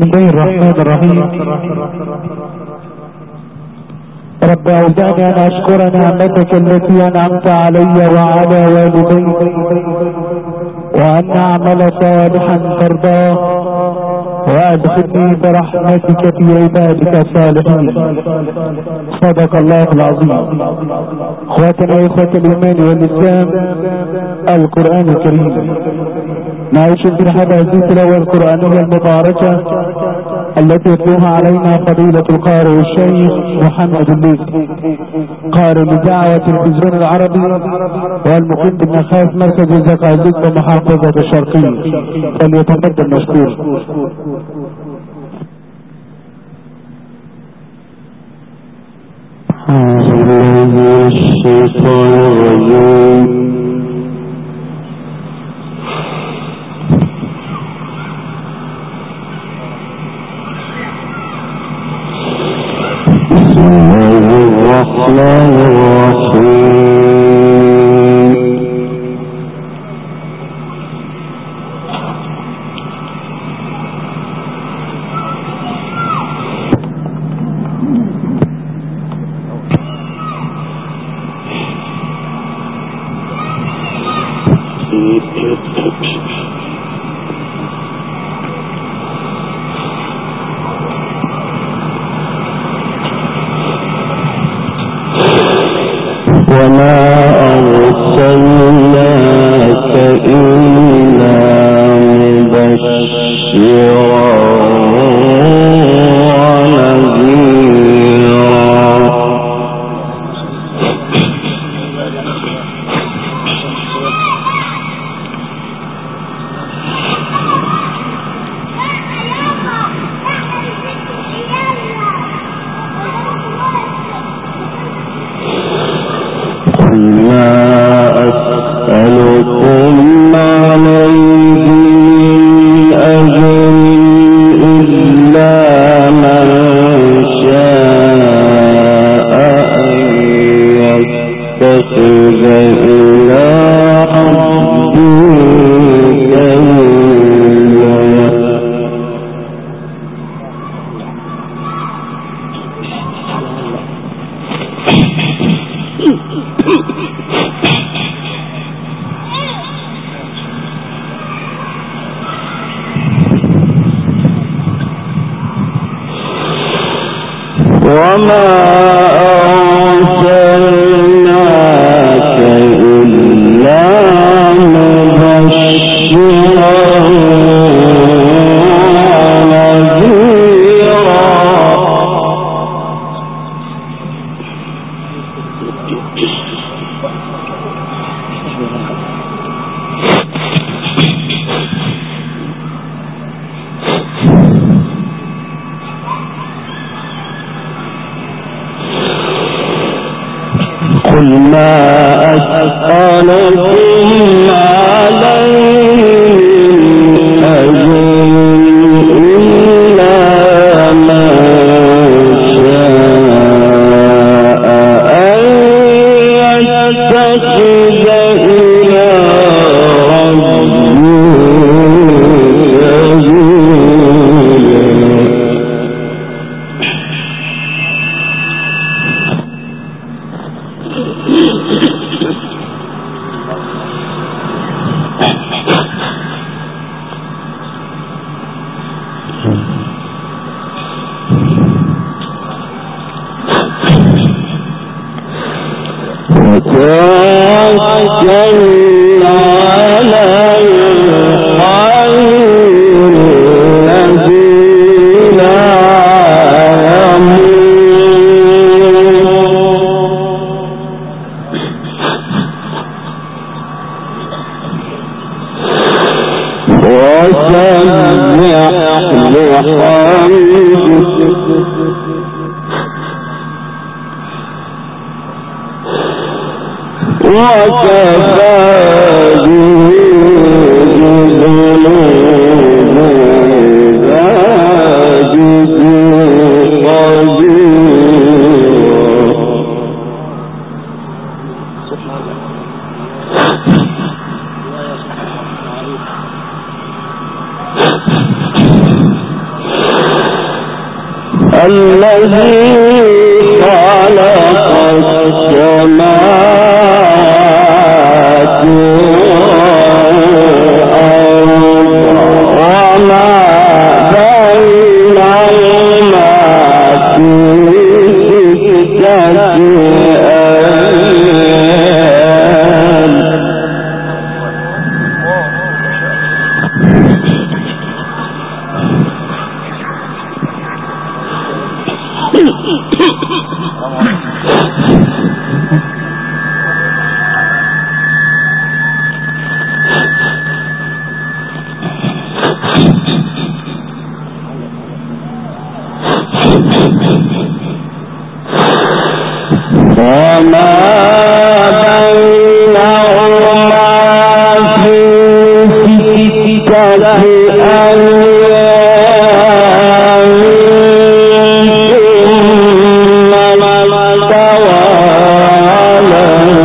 بسم الله الرحمن الرحيم. رب أوزعني أن أشكر نعمتك التي أنعمت علي وعلى والدي وأن أعمل صالحا ترضاه وأدخلني برحمتك في عبادك الصالحين. صدق الله العظيم. اخواتنا واخوة الايمان والاسلام، القرآن الكريم نعيش في هذه التلاوة القرآنية المباركة التي يتلوها علينا فضيلة القارئ الشيخ محمد الليث، قارئ لدعوة التلفزيون العربي والمقيم بالنخاس مركز الزقازيق بمحافظة الشرقية، فليتفضل مشكور. أعوذ بالله من الشيطان الرجيم. بسم الله الرحمن الرحيم. وما أرسلناك إلا مبشرا ونذيرا. ما أسألكم عليه من أجر إلا من شاء أن يتخذ إلى ربه سبيلا. وما أرسلناك إلا مبشرا ونذيرا. قل ما أسألكم عليه من أجر إلا ما شاء أن يتخذ إلى ربه سبيلا. وتوكلنا على الحي الذي لا يموت وسبح بحمده وكفى به بذنوب عباده خبيرا. الذي خلق السماوات والأرض وما بينهما في ستة أيام وما بينهما في ستة أيام ثم استوى على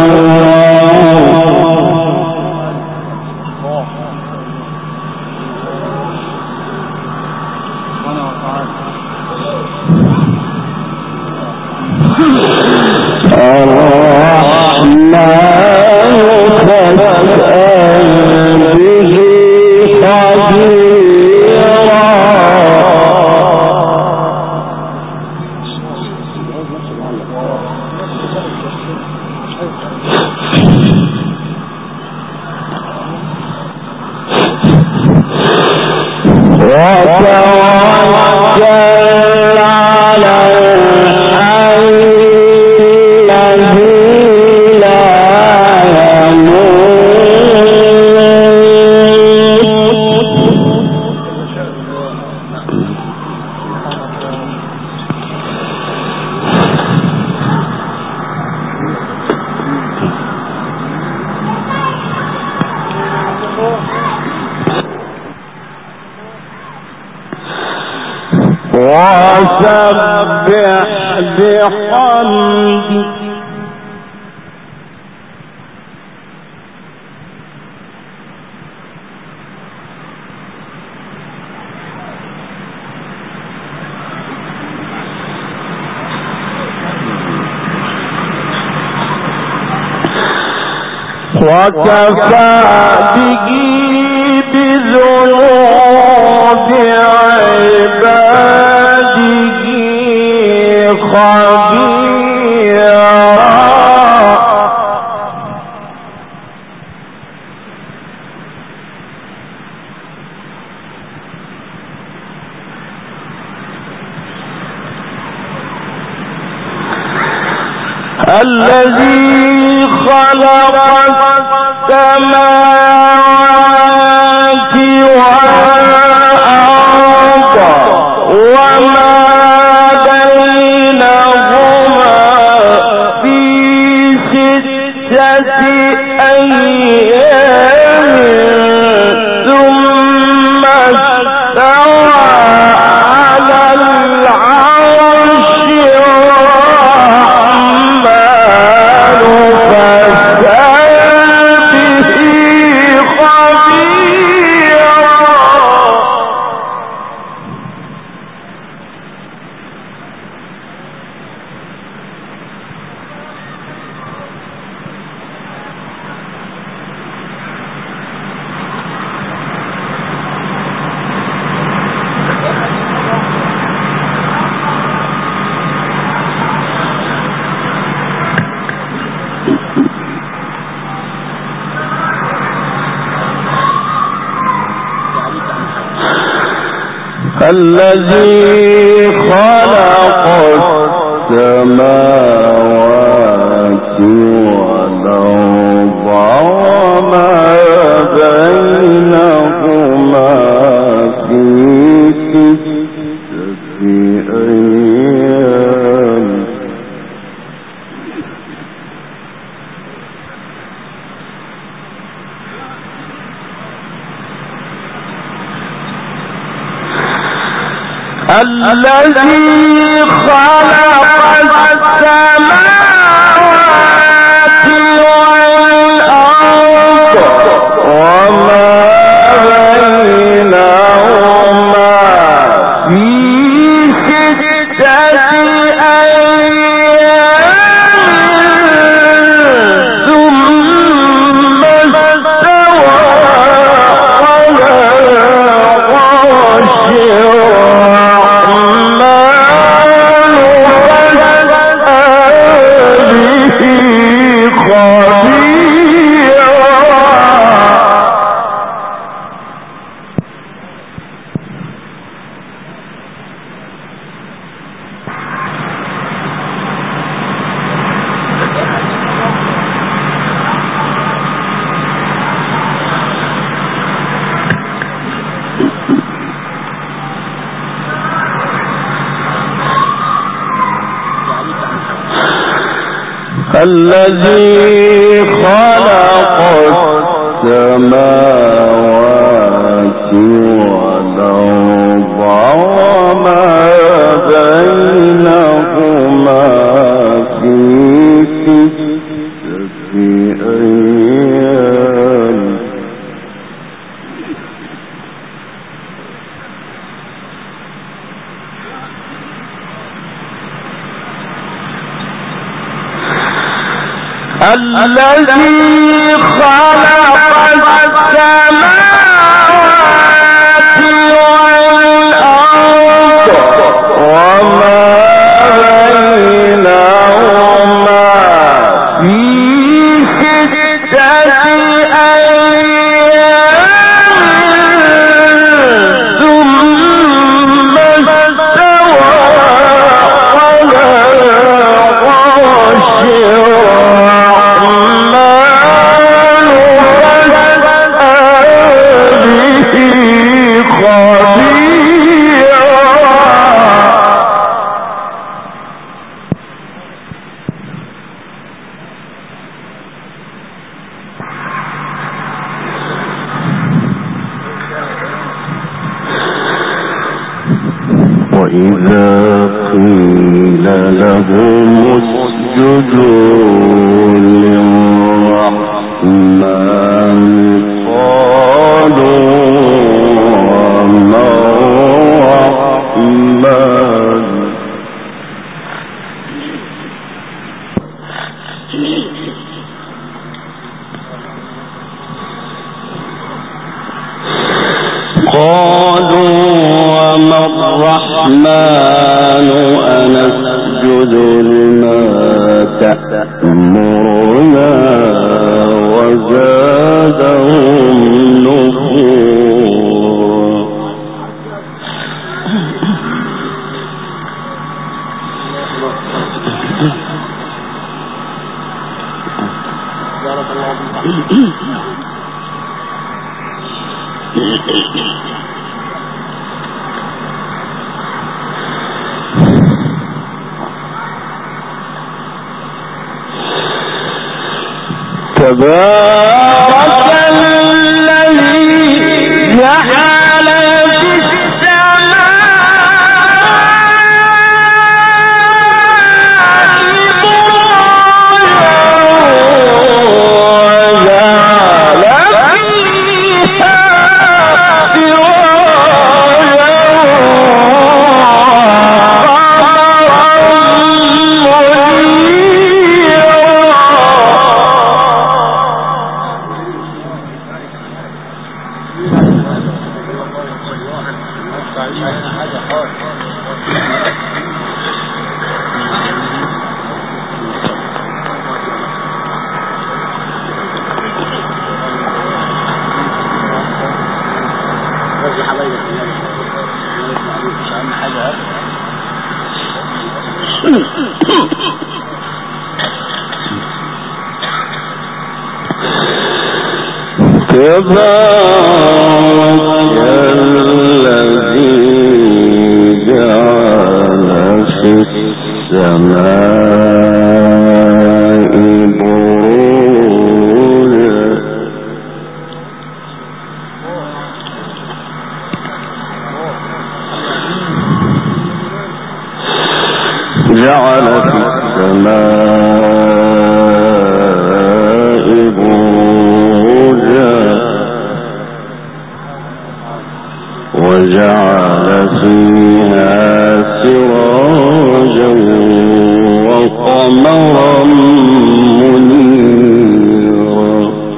وسبح بحمده وكفى به بذنوب عباده خبيرا الذي خلق السماوات والأرض وما بينهما في ستة أيام ثم استوى على العرش الذي خلق السماوات والأرض وما بينهما في ستة أيام الذي خلق السماوات والأرض وما بينهما في ستة الذي خلق السماوات والأرض وما بينهما في 6 أيام الذي خلق السماوات والأرض وما بينهما في 6 أيام ثم استوى على العرش وإذا قيل لهم اسجدوا للرحمن قالوا وما الرحمن قالوا وما الرحمن أنسجد لما تأمرنا وزادهم نفورا تبارك الذي جعل في تبارك الذي جعل في السماء بروجا جعل في السماء بروجا وجعل فيها سراجا وقمرا منيرا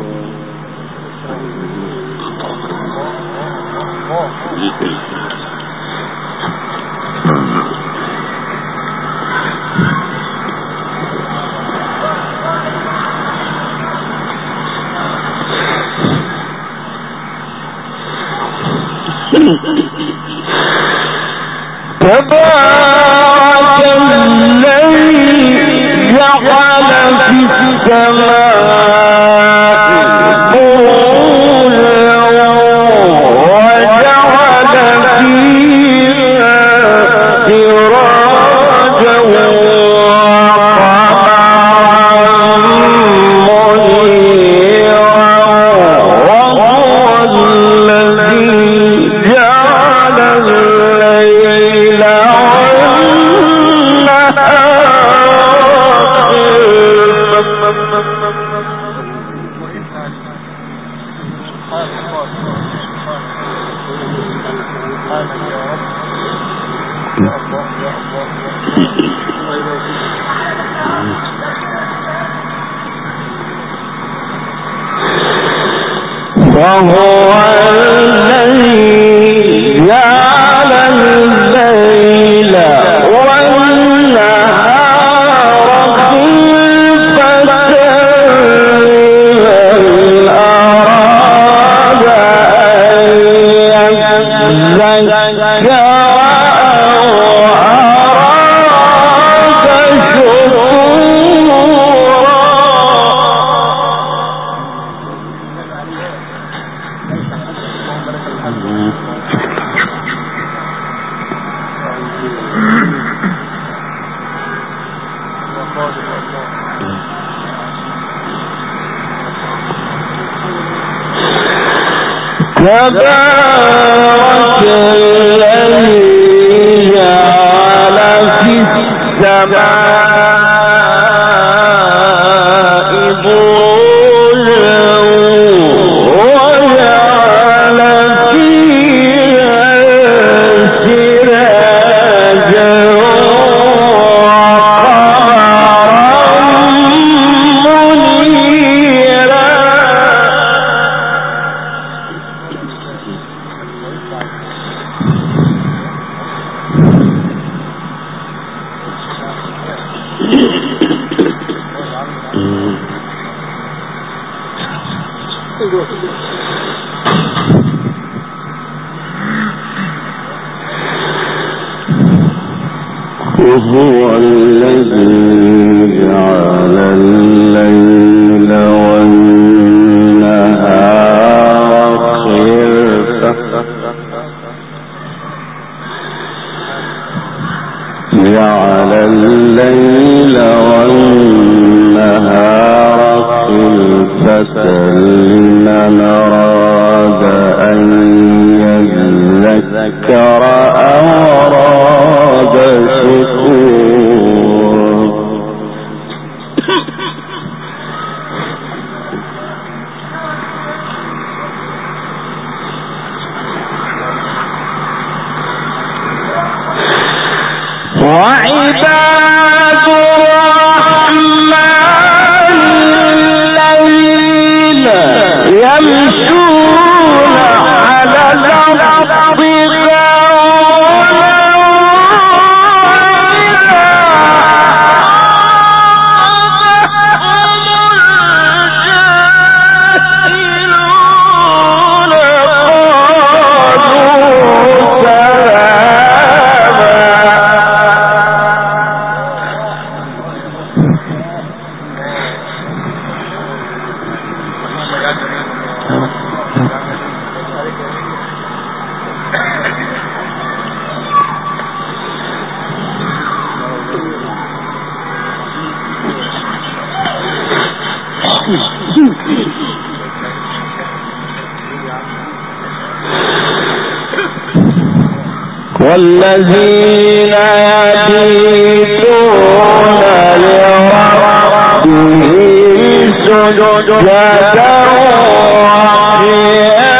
تبارك الذي جعل في السماء بروجا وجعل فيها سراجا وقمرا وهو الذي جعل الليل والنهار خلفة لمن أراد أن يذكر أو أراد شكورا. تبارك الذي جعل في السماء بروجا وجعل فيها سراجا وقمرا منيرا. وهو الذي جعل الليل والنهار خلفة جعل الليل والنهار خلفة لمن أراد أن يذكر أو أراد شكورا. وعباد الرحمن الذين يمشون على الأرض والذين يبيتون لربهم سجدا وقياما.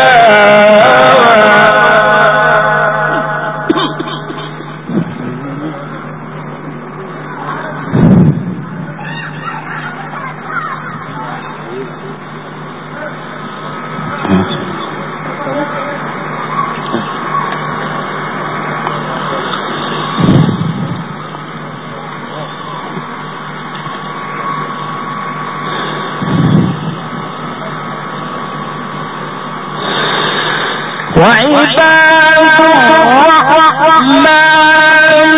وعباد الرحمن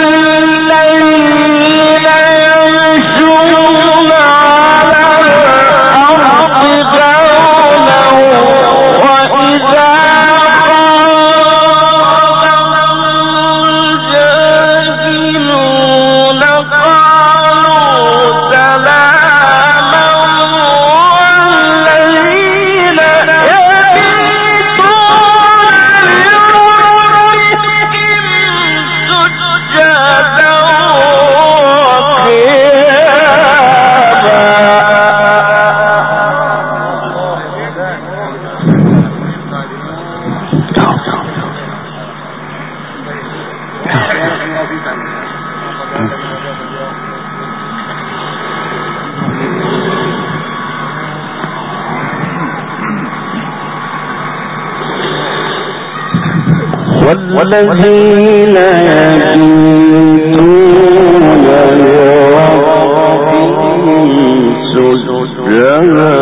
الذين يمشون على الأرض هونا وإذا خاطبهم الجاهلون قالوا سلاما. والذين يبيتون والذين يبيتون لربهم سجدا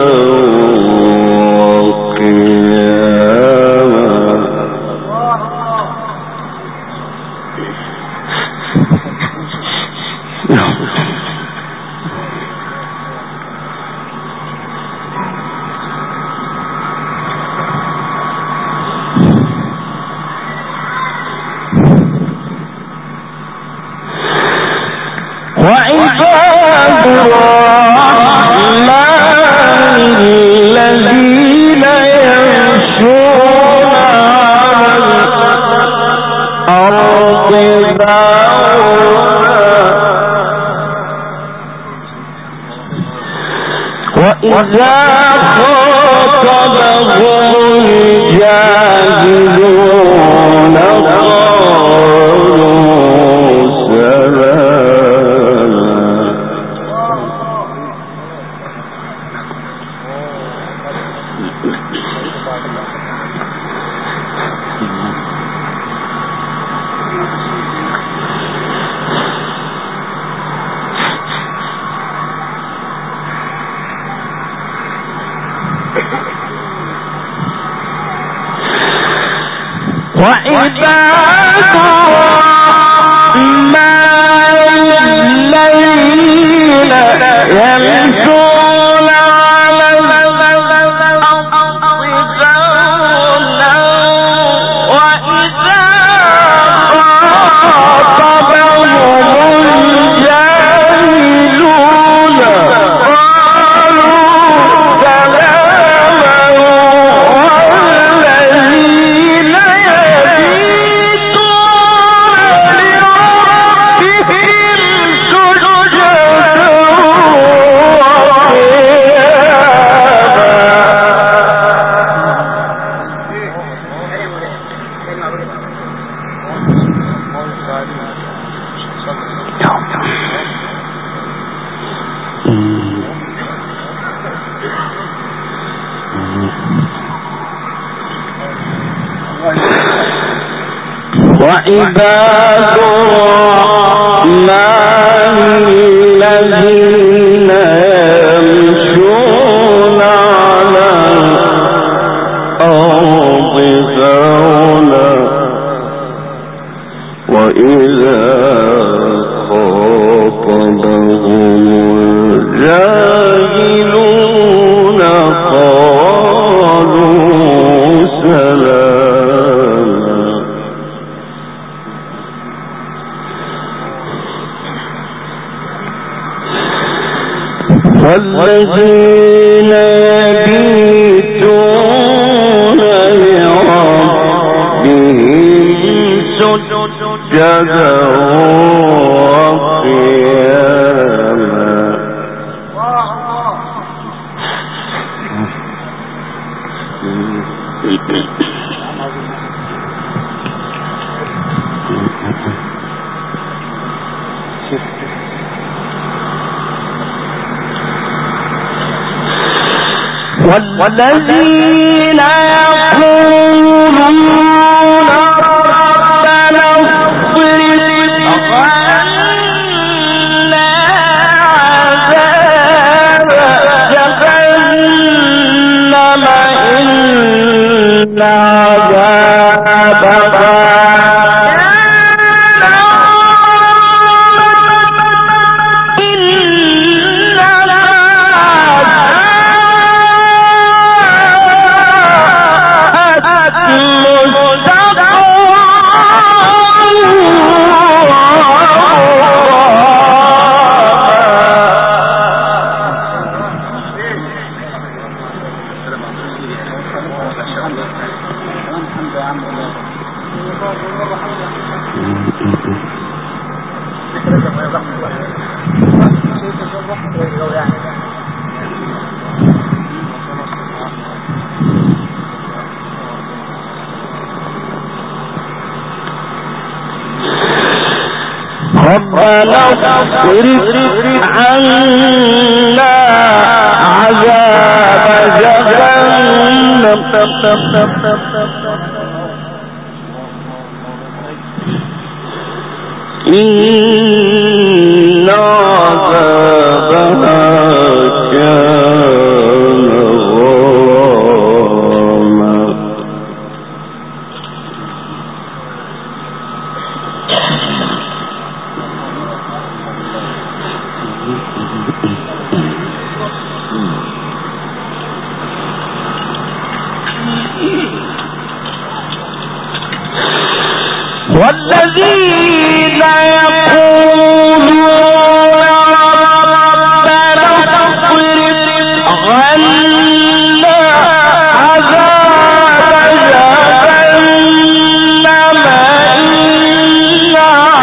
وعباد الرحمن الذين يمشون على الأرض وإذا خاطبهم الجاهلون وعباد الرحمن الذين يمشون على الأرض هونا وإذا خاطبهم الجاهلون قالوا سلاما والذين وعباد الرحمن الذين يمشون على الأرض هونا وإذا خاطبهم الجاهلون قالوا سلاما والذين يبيتون لربهم سجدا وقياما والذين يقولون ربنا اصرف عنا عذاب جهنم إن ربنا اصرف عنا عذاب جهنم إن عذابها كان غراما والذين يقولون ربنا اصرف عنا عذاب جهنم إن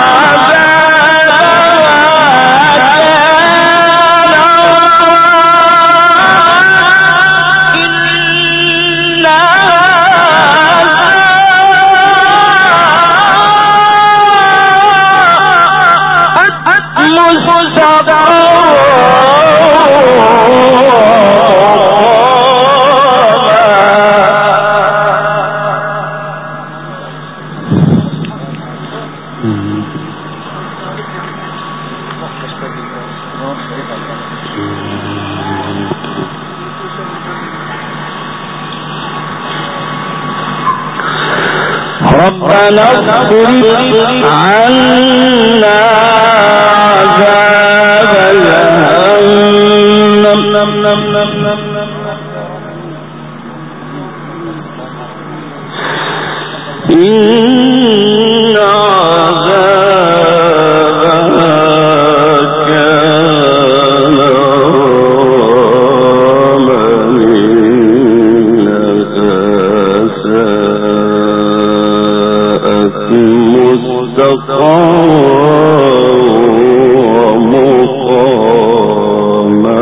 ربنا اصرف عنا عذاب جهنم إن عذابها كان غراما مستقرا ومقاما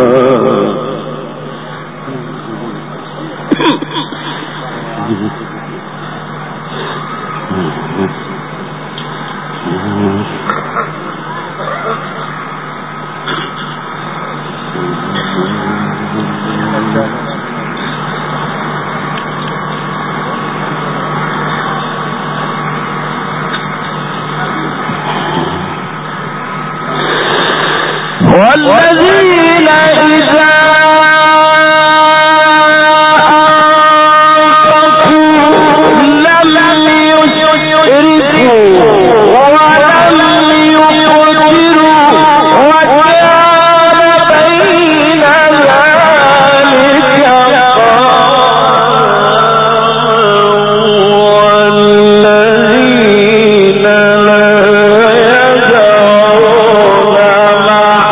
والذين إذا أنفقوا لم يسرفوا ولم يقتروا وكان بين ذلك والذين لا يدعون مع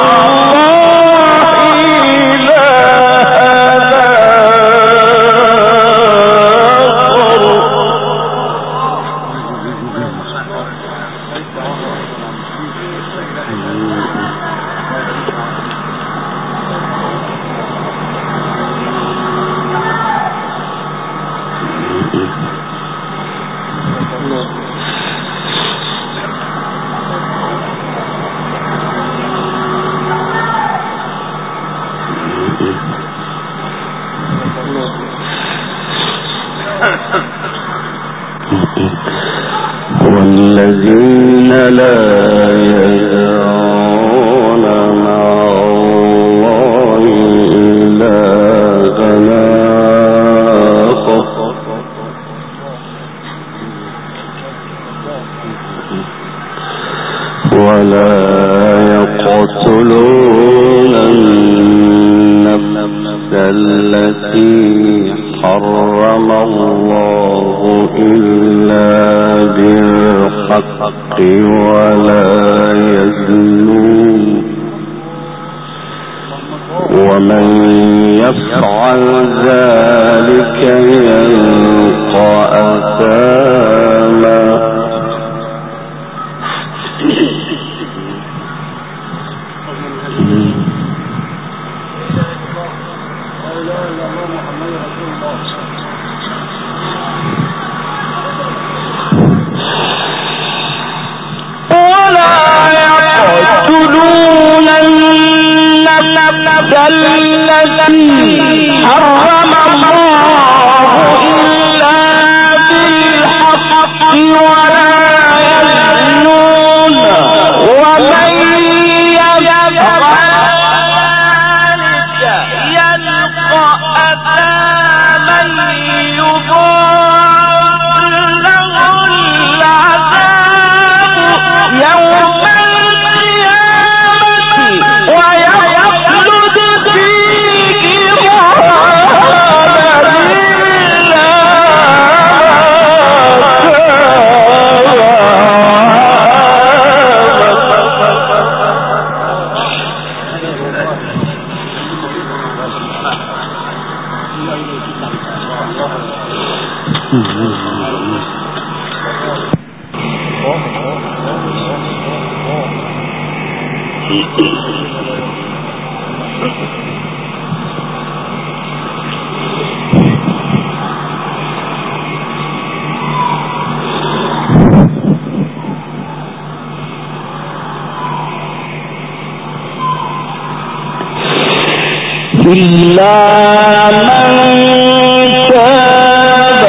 والذين لا يدعون مع الله إلهنا آخر ولا يقتلون النفس التي حرم الله إلا بالحق ولا يزنون ومن يفعل ذلك يلقى أثاما يقتلون النفس التي حرم الله إلا بالحق ولا يزنون إلا من تاب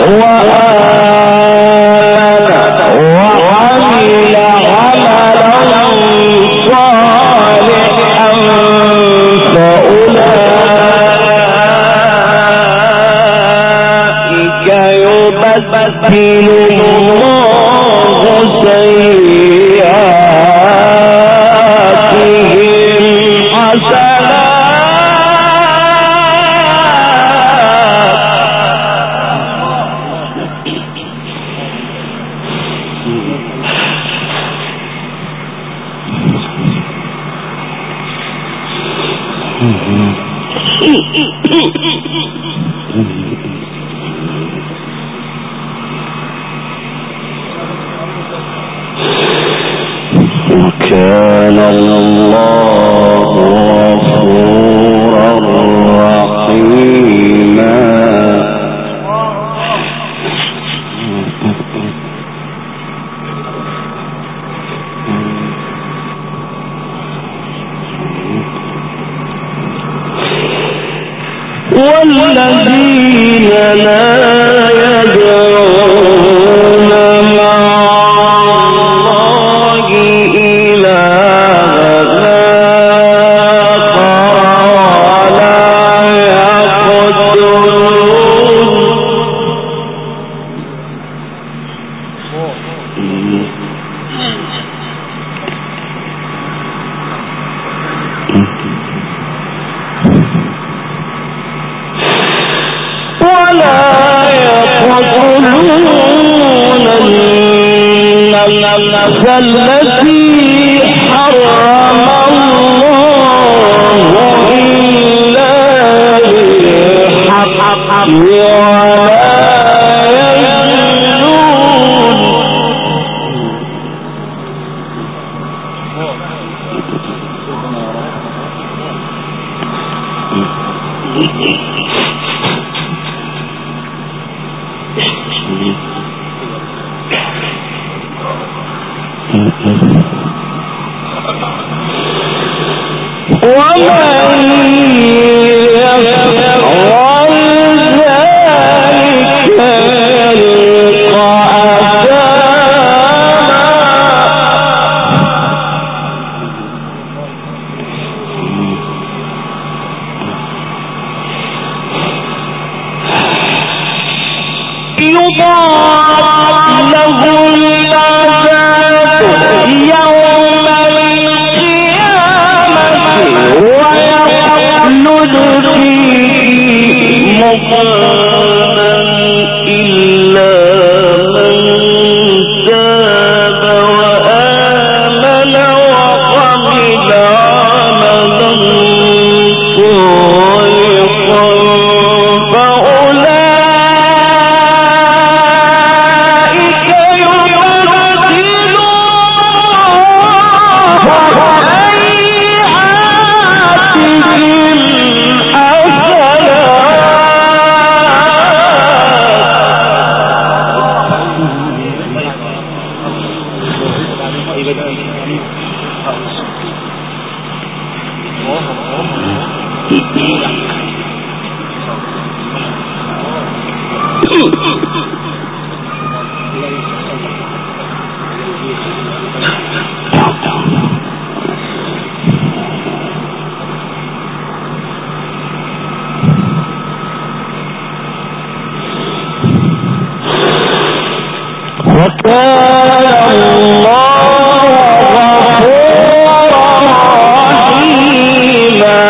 وآمن وعمل عملا صالحا فأولئك يبدل الله سيئاتهم حسنات وكان الله غفورا رحيما والذين لا يدعون مع الله إلها آخر ولا يقتلون النفس التي حرم الله إلا بالحق ولا يزنون ومن يفعل ذلك يلقى يضاعف له العذاب يوم القيامة ويخلد فيه مهانا إلا من تاب وآمن وعمل عملا صالحا فأولئك يبدل وكان الله غفورا رحيما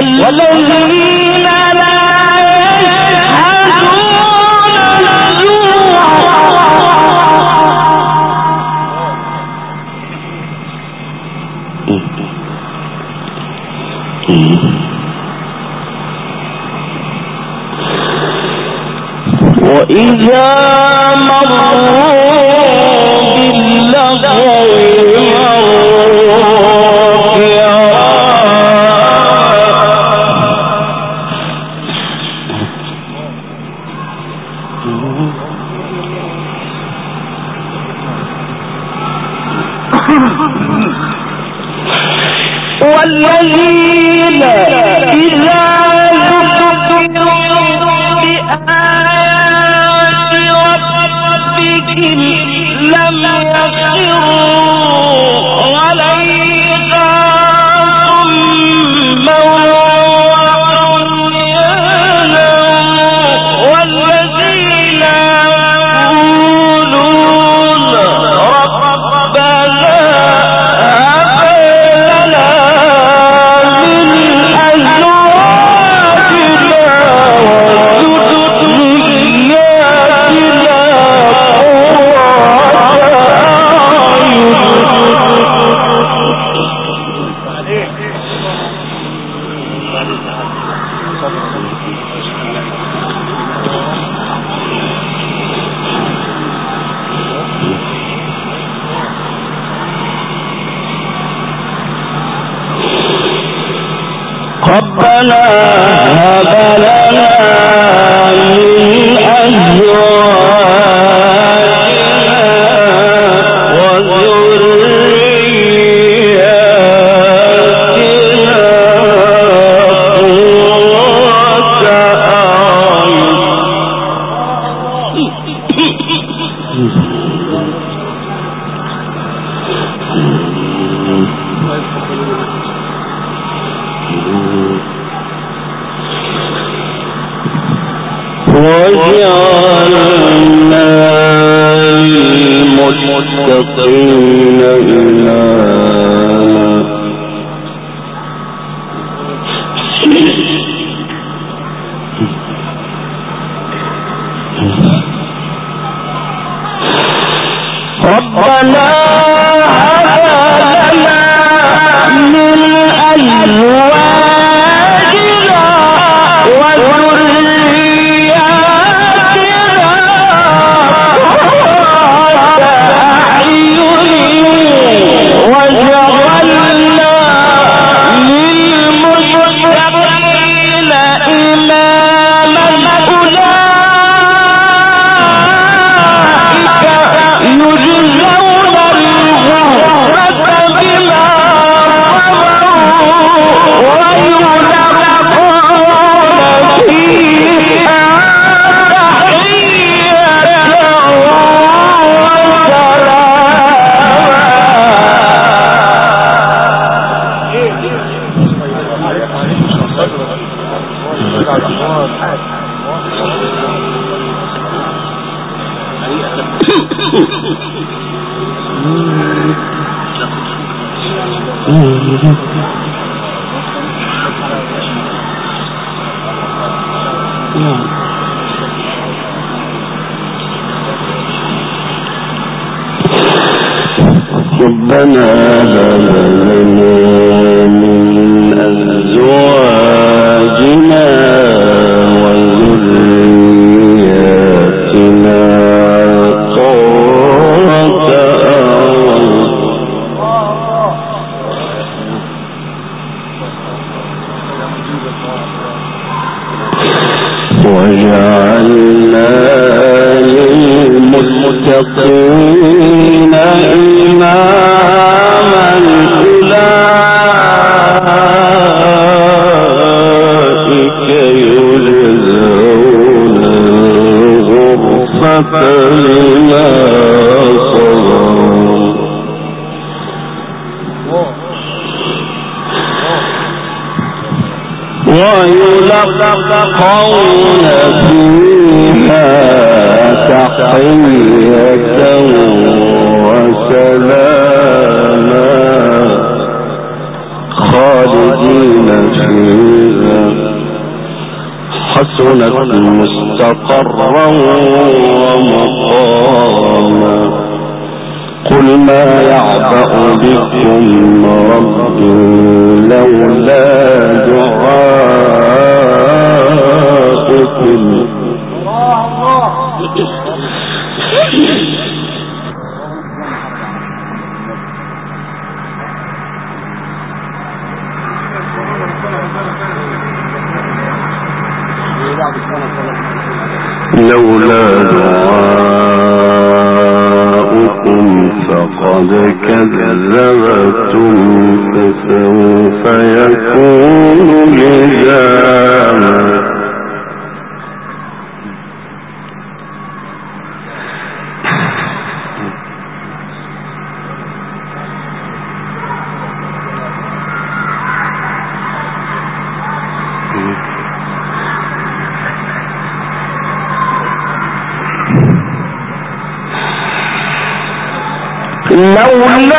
والذين لا يشهدون وإذا مروا باللغو والذين إذا ذكروا بآيات ربهم لم يخروا عليها صما وعميانا والذين يقولون ربنا ربنا هب لنا من أزواجنا وذرياتنا قرة وجعلنا للمتقين إماما ربنا هب لنا من أزواجنا ربنا هب لنا من أزواجنا وذرياتنا قرة أعين وجعلنا للمتقين إماما أولئك يجزون الغرفة بما صبروا ويلقون فيها تحية وسلاما خالدين فيها مستقرا ومقاما قل ما يعبأ بكم ربي لولا دعاؤكم لولا دعاؤكم فقد كذبتم فسوف يكون لزاما لولا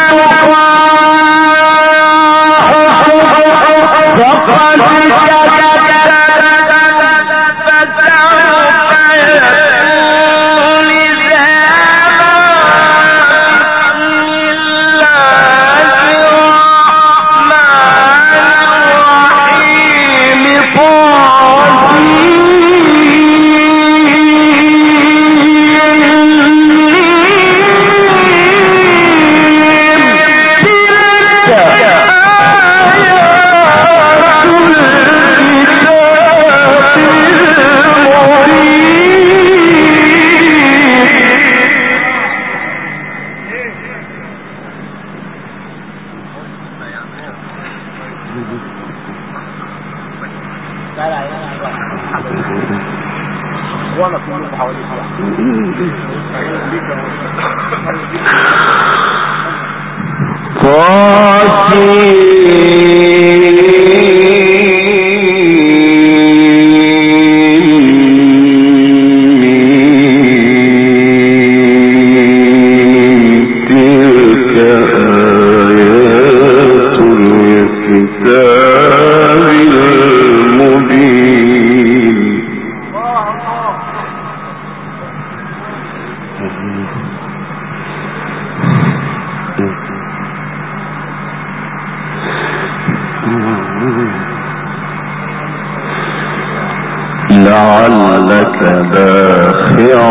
لعلك باخع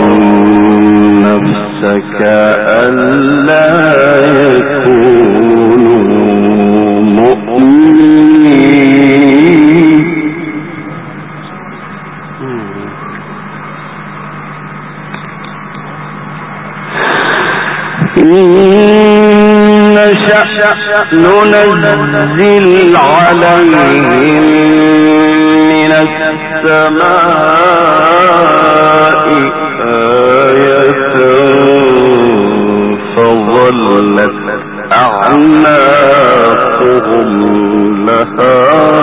نفسك ألا يكونوا مؤمنين إن نشأ ننزل عليهم من السماء آية فظلت أعناقهم لها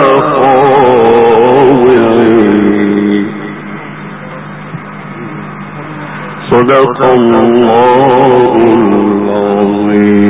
خاضعين صدق الله العظيم.